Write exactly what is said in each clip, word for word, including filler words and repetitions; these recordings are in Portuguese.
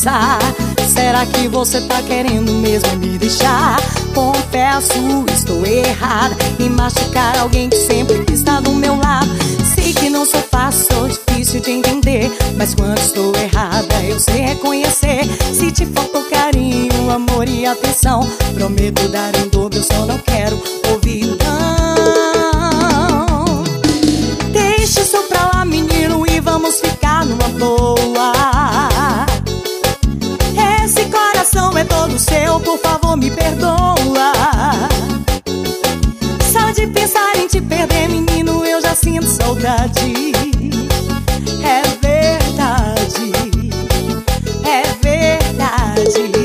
pensar, será que você tá querendo mesmo me deixar? Confesso, estou errada em machucar alguém que sempre está do meu lado. Sei que não sou fácil, sou difícil de entender, mas quando estou errada eu sei reconhecer. Se te faltou carinho, amor e atenção, prometo dar em dobro, eu só não quero ouvir não. Deixa isso pra lá, menino, e vamos ficar numa boa. Esse coração é todo seu, por favor me perdoa. Só de pensar em te perder, menino, eu já sinto saudade. É verdade, é verdade.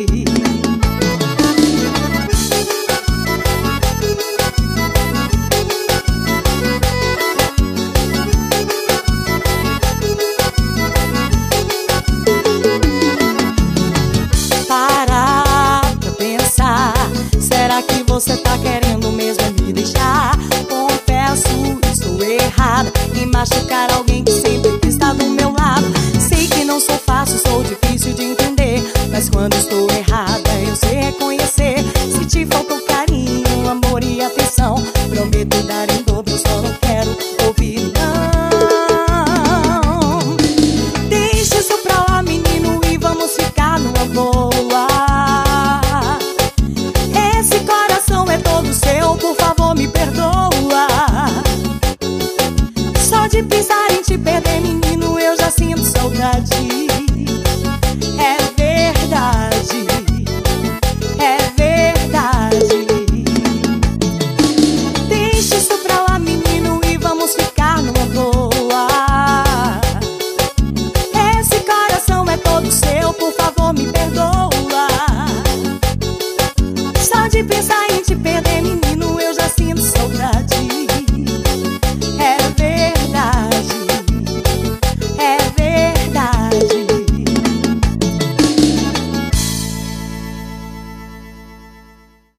Será que você tá querendo mesmo me deixar? Confesso, estou errada em machucar alguém que sempre está do meu lado. Sei que não sou fácil, sou difícil de entender, mas quando estou errada eu sei reconhecer. Se te faltou carinho, amor e atenção, prometo dar em dobro, eu só não quero ouvir não. Deixa isso pra lá, menino, e vamos ficar numa boa. É todo seu, por favor me perdoa. Só de pensar em te perder, menino, eu já sinto saudade.